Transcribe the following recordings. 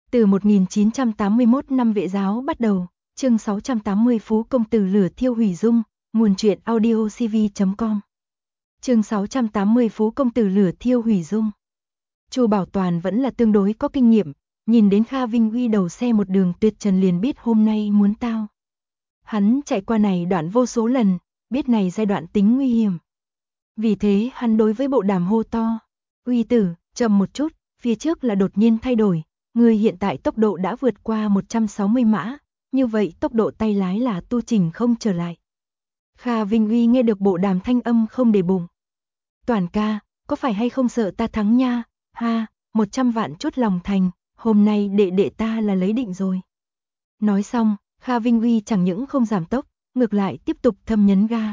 Từ 1981 năm Vệ giáo bắt đầu, chương 680 Phú công tử lửa thiêu hủy dung, nguồn truyện audiocv.com. Chương 680 Phú công tử lửa thiêu hủy dung. Chu Bảo Toàn vẫn là tương đối có kinh nghiệm, nhìn đến Kha Vinh Uy đầu xe một đường tuyệt trần liền biết hôm nay muốn tao. Hắn chạy qua này đoạn vô số lần, biết này giai đoạn tính nguy hiểm. Vì thế hắn đối với bộ đàm hô to, Uy tử, chậm một chút, phía trước là đột nhiên thay đổi, người hiện tại tốc độ đã vượt qua 160 mã, như vậy tốc độ tay lái là tu trình không trở lại. Kha Vinh Uy nghe được bộ đàm thanh âm không để bụng. Toàn ca, có phải hay không sợ ta thắng nha, ha, 100 vạn chút lòng thành, hôm nay đệ ta là lấy định rồi. Nói xong, Kha Vinh Uy chẳng những không giảm tốc, ngược lại tiếp tục thâm nhấn ga.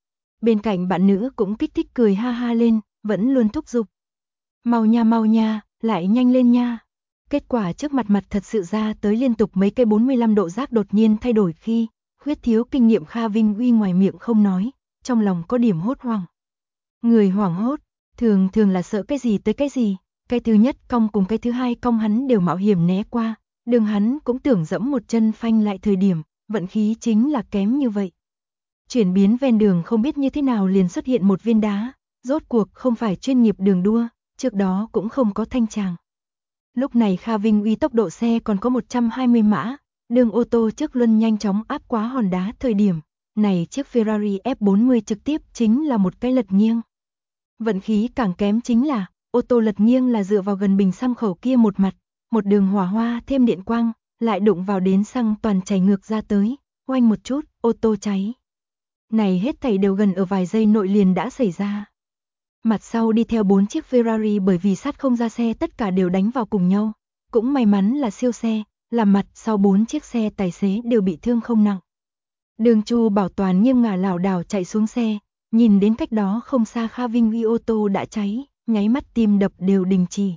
Bên cạnh bạn nữ cũng kích thích cười ha ha lên, vẫn luôn thúc giục. Mau nha, lại nhanh lên nha. Kết quả trước mặt thật sự ra tới liên tục mấy cây 45 độ giác đột nhiên thay đổi khi, khuyết thiếu kinh nghiệm Kha Vinh Uy ngoài miệng không nói, trong lòng có điểm hốt hoảng. Người hoảng hốt, thường là sợ cái gì tới cái gì, cái thứ nhất cong cùng cái thứ hai cong hắn đều mạo hiểm né qua, đường hắn cũng tưởng dẫm một chân phanh lại thời điểm, vận khí chính là kém như vậy. Chuyển biến ven đường không biết như thế nào liền xuất hiện một viên đá, rốt cuộc không phải chuyên nghiệp đường đua, trước đó cũng không có thanh tràng. Lúc này Kha Vinh Uy tốc độ xe còn có 120 mã, đường ô tô trước luân nhanh chóng áp quá hòn đá thời điểm, này chiếc Ferrari F40 trực tiếp chính là một cái lật nghiêng. Vận khí càng kém chính là, ô tô lật nghiêng là dựa vào gần bình xăng khẩu kia một mặt, một đường hỏa hoa thêm điện quang, lại đụng vào đến xăng toàn chảy ngược ra tới, oanh một chút, ô tô cháy. Này hết thảy đều gần ở vài giây nội liền đã xảy ra. Mặt sau đi theo 4 chiếc Ferrari bởi vì sát không ra xe tất cả đều đánh vào cùng nhau. Cũng may mắn là siêu xe, làm mặt sau 4 chiếc xe tài xế đều bị thương không nặng. Đường Chu Bảo Toàn nghiêng ngả lảo đảo chạy xuống xe, nhìn đến cách đó không xa Kha Vinh Uy ô tô đã cháy, nháy mắt tim đập đều đình chỉ.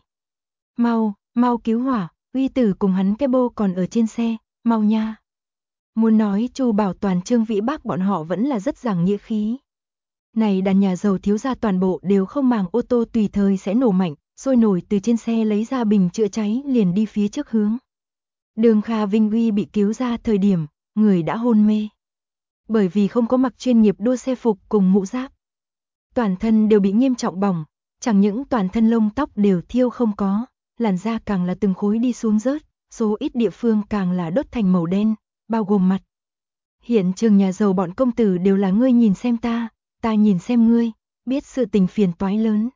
Mau cứu hỏa, Uy tử cùng hắn cái bô còn ở trên xe, mau nha. Muốn nói Chu Bảo Toàn Trương Vĩ Bác bọn họ vẫn là rất giảng nghĩa khí. Này đàn nhà giàu thiếu gia toàn bộ đều không màng ô tô tùy thời sẽ nổ mạnh, sôi nổi từ trên xe lấy ra bình chữa cháy liền đi phía trước hướng. Đường Kha Vinh Uy bị cứu ra thời điểm, người đã hôn mê. Bởi vì không có mặc chuyên nghiệp đua xe phục cùng mũ giáp. Toàn thân đều bị nghiêm trọng bỏng, chẳng những toàn thân lông tóc đều thiêu không có, làn da càng là từng khối đi xuống rớt, số ít địa phương càng là đốt thành màu đen, bao gồm mặt. Hiện trường nhà giàu bọn công tử đều là ngươi nhìn xem ta nhìn xem ngươi, biết sự tình phiền toái lớn.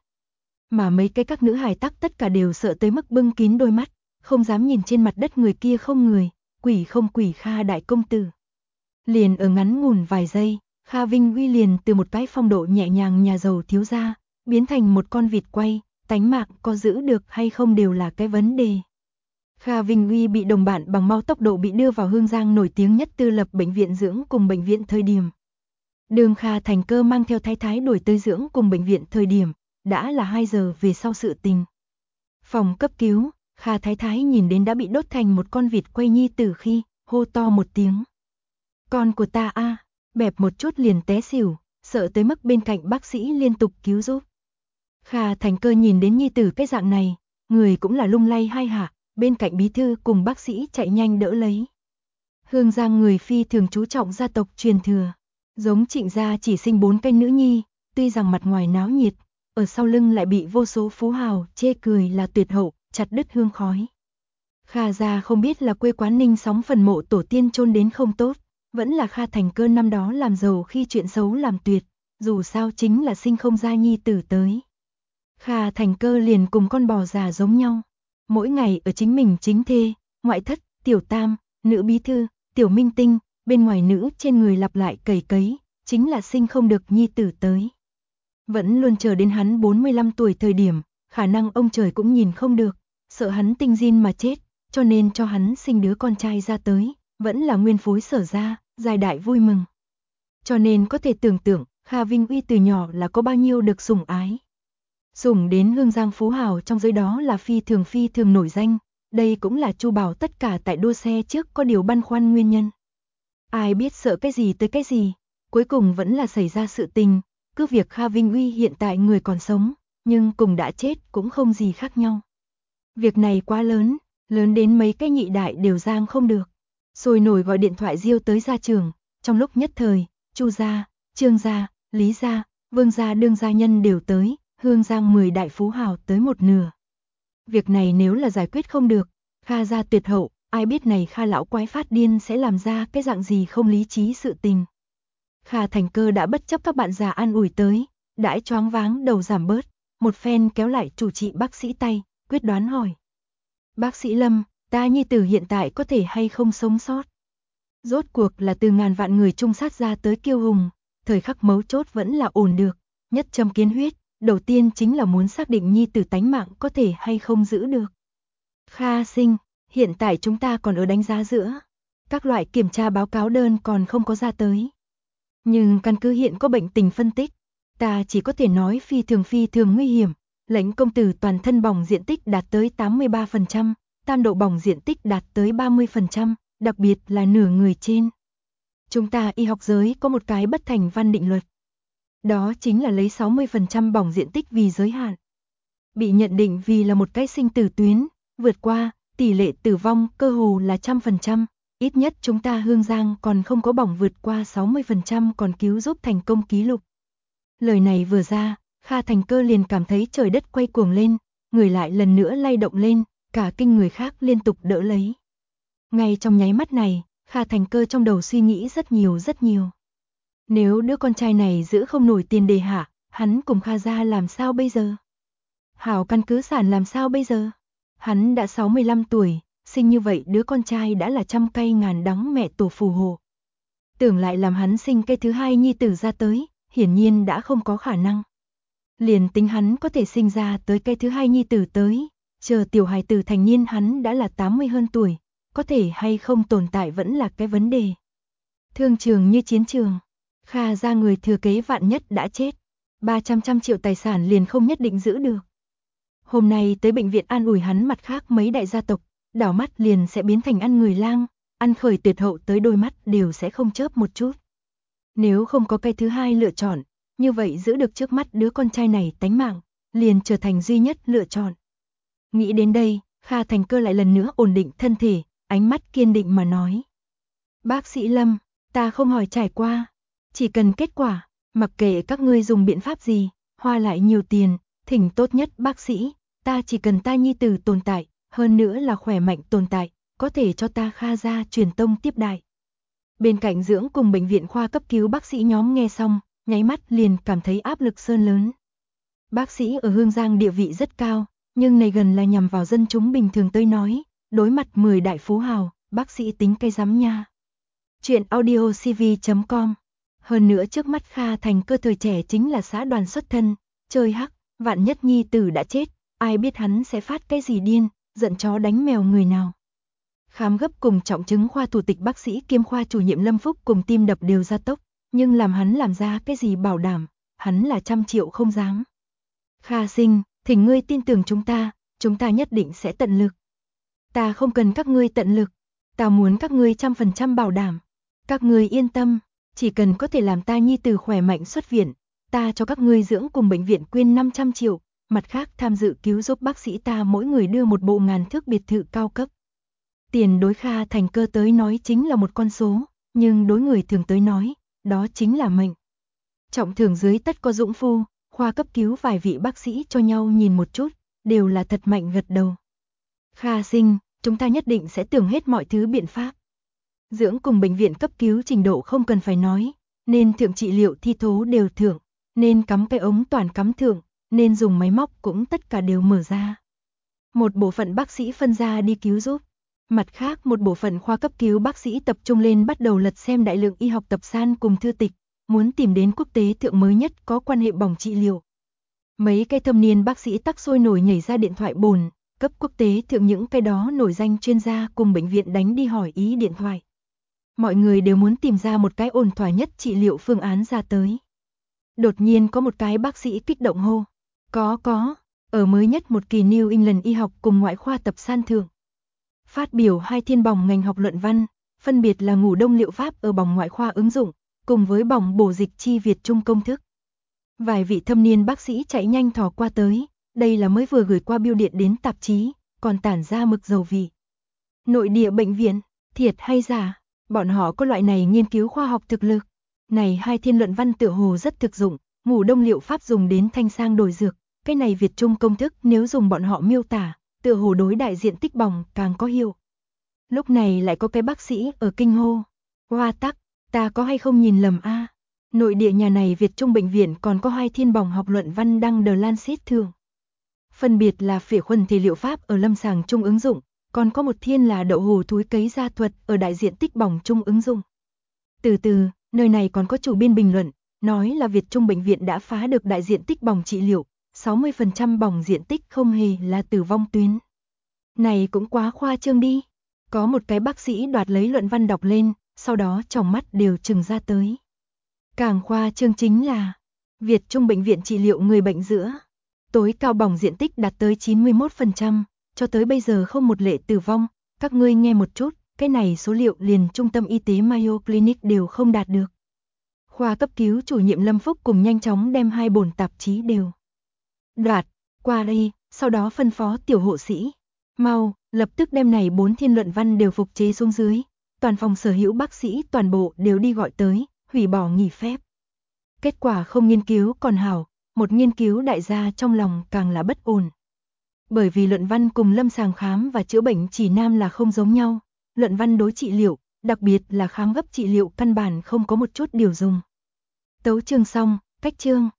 Mà mấy cái các nữ hài tắc tất cả đều sợ tới mức bưng kín đôi mắt, không dám nhìn trên mặt đất người kia không người, quỷ không quỷ Kha đại công tử. Liền ở ngắn ngủn vài giây, Kha Vinh Uy liền từ một cái phong độ nhẹ nhàng nhà giàu thiếu gia, biến thành một con vịt quay, tánh mạng có giữ được hay không đều là cái vấn đề. Kha Vinh Uy bị đồng bạn bằng mau tốc độ bị đưa vào Hương Giang nổi tiếng nhất tư lập bệnh viện dưỡng cùng bệnh viện thời điểm. Đường Kha Thành Cơ mang theo thái thái đuổi tới dưỡng cùng bệnh viện thời điểm, đã là 2 giờ về sau sự tình. Phòng cấp cứu, Kha Thái Thái nhìn đến đã bị đốt thành một con vịt quay nhi tử khi, hô to một tiếng. Con của ta a, bẹp một chút liền té xỉu, sợ tới mức bên cạnh bác sĩ liên tục cứu giúp. Kha Thành Cơ nhìn đến nhi tử cái dạng này, người cũng là lung lay hai hạ, bên cạnh bí thư cùng bác sĩ chạy nhanh đỡ lấy. Hương Giang người phi thường chú trọng gia tộc truyền thừa. Giống Trịnh gia chỉ sinh 4 cái nữ nhi, tuy rằng mặt ngoài náo nhiệt, ở sau lưng lại bị vô số phú hào chê cười là tuyệt hậu, chặt đứt hương khói. Kha gia không biết là quê quán Ninh Sóng phần mộ tổ tiên chôn đến không tốt, vẫn là Kha Thành Cơ năm đó làm giàu khi chuyện xấu làm tuyệt, dù sao chính là sinh không ra nhi tử tới. Kha Thành Cơ liền cùng con bò già giống nhau, mỗi ngày ở chính mình chính thê, ngoại thất, tiểu tam, nữ bí thư, tiểu minh tinh, bên ngoài nữ trên người lặp lại cầy cấy, chính là sinh không được nhi tử tới. Vẫn luôn chờ đến hắn 45 tuổi thời điểm, khả năng ông trời cũng nhìn không được, sợ hắn tinh gin mà chết, cho nên cho hắn sinh đứa con trai ra tới, vẫn là nguyên phối Sở ra, giai đại vui mừng. Cho nên có thể tưởng tượng, Kha Vinh Uy từ nhỏ là có bao nhiêu được sủng ái. Sủng đến Hương Giang phú hào trong giới đó là phi thường nổi danh, đây cũng là Chu Bảo tất cả tại đua xe trước có điều băn khoăn nguyên nhân. Ai biết sợ cái gì tới cái gì, cuối cùng vẫn là xảy ra sự tình, cứ việc Kha Vinh Uy hiện tại người còn sống, nhưng cùng đã chết cũng không gì khác nhau. Việc này quá lớn, Lớn đến mấy cái nhị đại đều giang không được. Sôi nổi gọi điện thoại riêu tới gia trường, trong lúc nhất thời, Chu gia, Trương gia, Lý gia, Vương gia đương gia nhân đều tới, hương giang 10 đại phú hào tới một nửa. Việc này nếu là giải quyết không được, Kha gia tuyệt hậu, ai biết này Kha lão quái phát điên sẽ làm ra cái dạng gì không lý trí sự tình. Kha Thành Cơ đã bất chấp các bạn già an ủi tới, đãi choáng váng đầu giảm bớt, một phen kéo lại chủ trị bác sĩ tay, quyết đoán hỏi. Bác sĩ Lâm, ta nhi tử hiện tại có thể hay không sống sót? Rốt cuộc là từ ngàn vạn người trung sát ra tới kiêu hùng, thời khắc mấu chốt vẫn là ổn được, nhất châm kiến huyết, đầu tiên chính là muốn xác định nhi tử tánh mạng có thể hay không giữ được. Kha sinh, hiện tại chúng ta còn ở đánh giá giữa, các loại kiểm tra báo cáo đơn còn không có ra tới. Nhưng căn cứ hiện có bệnh tình phân tích, ta chỉ có thể nói phi thường nguy hiểm, lãnh công tử toàn thân bỏng diện tích đạt tới 83%, tam độ bỏng diện tích đạt tới 30%, đặc biệt là nửa người trên. Chúng ta y học giới có một cái bất thành văn định luật. Đó chính là lấy 60% bỏng diện tích vì giới hạn. Bị nhận định vì là một cái sinh tử tuyến, vượt qua, tỷ lệ tử vong cơ hồ là 100%, ít nhất chúng ta Hương Giang còn không có bỏng vượt qua 60% còn cứu giúp thành công ký lục. Lời này vừa ra, Kha Thành Cơ liền cảm thấy trời đất quay cuồng lên, người lại lần nữa lay động lên, cả kinh người khác liên tục đỡ lấy. Ngay trong nháy mắt này, Kha Thành Cơ trong đầu suy nghĩ rất nhiều. Nếu đứa con trai này giữ không nổi tiền đề hạ, hắn cùng Kha gia làm sao bây giờ? Hảo căn cứ sản làm sao bây giờ? Hắn đã 65 tuổi, sinh như vậy đứa con trai đã là trăm cây ngàn đắng mẹ tổ phù hộ. Tưởng lại làm hắn sinh cái thứ hai nhi tử ra tới, hiển nhiên đã không có khả năng. Liền tính hắn có thể sinh ra tới cái thứ hai nhi tử tới, chờ tiểu hài tử thành niên hắn đã là 80 hơn tuổi, có thể hay không tồn tại vẫn là cái vấn đề. Thương trường như chiến trường, Kha gia người thừa kế vạn nhất đã chết, 300 triệu tài sản liền không nhất định giữ được. Hôm nay tới bệnh viện an ủi hắn mặt khác mấy đại gia tộc, đảo mắt liền sẽ biến thành ăn người lang, ăn khởi tuyệt hậu tới đôi mắt đều sẽ không chớp một chút. Nếu không có cái thứ hai lựa chọn, như vậy giữ được trước mắt đứa con trai này tánh mạng, liền trở thành duy nhất lựa chọn. Nghĩ đến đây, Kha Thành Cơ lại lần nữa ổn định thân thể, ánh mắt kiên định mà nói. Bác sĩ Lâm, ta không hỏi trải qua, chỉ cần kết quả, mặc kệ các ngươi dùng biện pháp gì, hoa lại nhiều tiền, thỉnh tốt nhất bác sĩ, ta chỉ cần ta nhi tử tồn tại, hơn nữa là khỏe mạnh tồn tại, có thể cho ta Kha gia truyền tông tiếp đại. Bên cạnh dưỡng cùng bệnh viện khoa cấp cứu bác sĩ nhóm nghe xong, nháy mắt liền cảm thấy áp lực sơn lớn. Bác sĩ ở Hương Giang địa vị rất cao, nhưng này gần là nhằm vào dân chúng bình thường tới nói, đối mặt 10 đại phú hào, bác sĩ tính cây rắm nha. Chuyện audiocv.com. Hơn nữa trước mắt Kha Thành Cơ thời trẻ chính là xã đoàn xuất thân, chơi hắc, vạn nhất nhi tử đã chết, ai biết hắn sẽ phát cái gì điên, giận chó đánh mèo người nào. Khám gấp cùng trọng chứng khoa thủ tịch bác sĩ kiêm khoa chủ nhiệm Lâm Phúc cùng tim đập đều ra tốc, nhưng làm hắn làm ra cái gì bảo đảm, hắn là 100 triệu không dám. Kha sinh, thỉnh ngươi tin tưởng chúng ta nhất định sẽ tận lực. Ta không cần các ngươi tận lực, ta muốn các ngươi 100% bảo đảm. Các ngươi yên tâm, chỉ cần có thể làm ta nhi tử khỏe mạnh xuất viện, ta cho các ngươi dưỡng cùng bệnh viện quyên 500 triệu, mặt khác tham dự cứu giúp bác sĩ ta mỗi người đưa một bộ ngàn thước biệt thự cao cấp. Tiền đối Kha Thành Cơ tới nói chính là một con số, nhưng đối người thường tới nói, đó chính là mệnh. Trọng thưởng dưới tất có dũng phu, khoa cấp cứu vài vị bác sĩ cho nhau nhìn một chút, đều là thật mạnh gật đầu. Kha sinh, chúng ta nhất định sẽ tưởng hết mọi thứ biện pháp. Dưỡng cùng bệnh viện cấp cứu trình độ không cần phải nói, nên thượng trị liệu thi thố đều thượng, nên cắm cái ống toàn cắm thượng, nên dùng máy móc cũng tất cả đều mở ra. Một bộ phận bác sĩ phân ra đi cứu giúp. Mặt khác một bộ phận khoa cấp cứu bác sĩ tập trung lên bắt đầu lật xem đại lượng y học tập san cùng thư tịch, muốn tìm đến quốc tế thượng mới nhất có quan hệ bỏng trị liệu. Mấy cái thâm niên bác sĩ tắc sôi nổi nhảy ra điện thoại bồn, cấp quốc tế thượng những cái đó nổi danh chuyên gia cùng bệnh viện đánh đi hỏi ý điện thoại. Mọi người đều muốn tìm ra một cái ổn thỏa nhất trị liệu phương án ra tới. Đột nhiên có một cái bác sĩ kích động hô. Có, ở mới nhất một kỳ New England y học cùng ngoại khoa tập san thượng. Phát biểu 2 thiên bỏng ngành học luận văn, phân biệt là ngủ đông liệu pháp ở bỏng ngoại khoa ứng dụng, cùng với bỏng bổ dịch chi Việt Trung công thức. Vài vị thâm niên bác sĩ chạy nhanh thò qua tới, đây là mới vừa gửi qua bưu điện đến tạp chí, còn tản ra mực dầu vị, Nội địa bệnh viện, thiệt hay giả, bọn họ có loại này nghiên cứu khoa học thực lực. Này hai thiên luận văn tựa hồ rất thực dụng, ngủ đông liệu pháp dùng đến thanh sang đổi dược, cái này Việt Trung công thức nếu dùng bọn họ miêu tả, tựa hồ đối đại diện tích bỏng càng có hiệu. Lúc này lại có cái bác sĩ ở kinh hô, hoa tắc, ta có hay không nhìn lầm a? Nội địa nhà này Việt Trung bệnh viện còn có hai thiên bỏng học luận văn đăng The Lancet thường. Phân biệt là phể khuẩn thể liệu pháp ở lâm sàng trung ứng dụng, còn có một thiên là đậu hù thúi cấy gia thuật ở đại diện tích bỏng trung ứng dụng. Từ từ, nơi này còn có chủ biên bình luận, nói là Việt Trung bệnh viện đã phá được đại diện tích bỏng trị liệu, 60% bỏng diện tích không hề là tử vong tuyến. Này cũng quá khoa trương đi. Có một cái bác sĩ đoạt lấy luận văn đọc lên, sau đó tròng mắt đều trừng ra tới. Càng khoa trương chính là Việt Trung bệnh viện trị liệu người bệnh giữa tối cao bỏng diện tích đạt tới 91%, cho tới bây giờ không một lệ tử vong. Các ngươi nghe một chút, cái này số liệu liền trung tâm y tế Mayo Clinic đều không đạt được. Khoa cấp cứu chủ nhiệm Lâm Phúc cùng nhanh chóng đem hai bổn tạp chí đều đoạt qua đây, sau đó phân phó tiểu hộ sĩ, mau, lập tức đem này 4 thiên luận văn đều phục chế xuống dưới, toàn phòng sở hữu bác sĩ toàn bộ đều đi gọi tới, hủy bỏ nghỉ phép. Kết quả không nghiên cứu còn hảo, một nghiên cứu đại gia trong lòng càng là bất ổn. Bởi vì luận văn cùng lâm sàng khám và chữa bệnh chỉ nam là không giống nhau, luận văn đối trị liệu, đặc biệt là khám gấp trị liệu căn bản không có một chút điều dùng. Tấu chương xong, cách chương.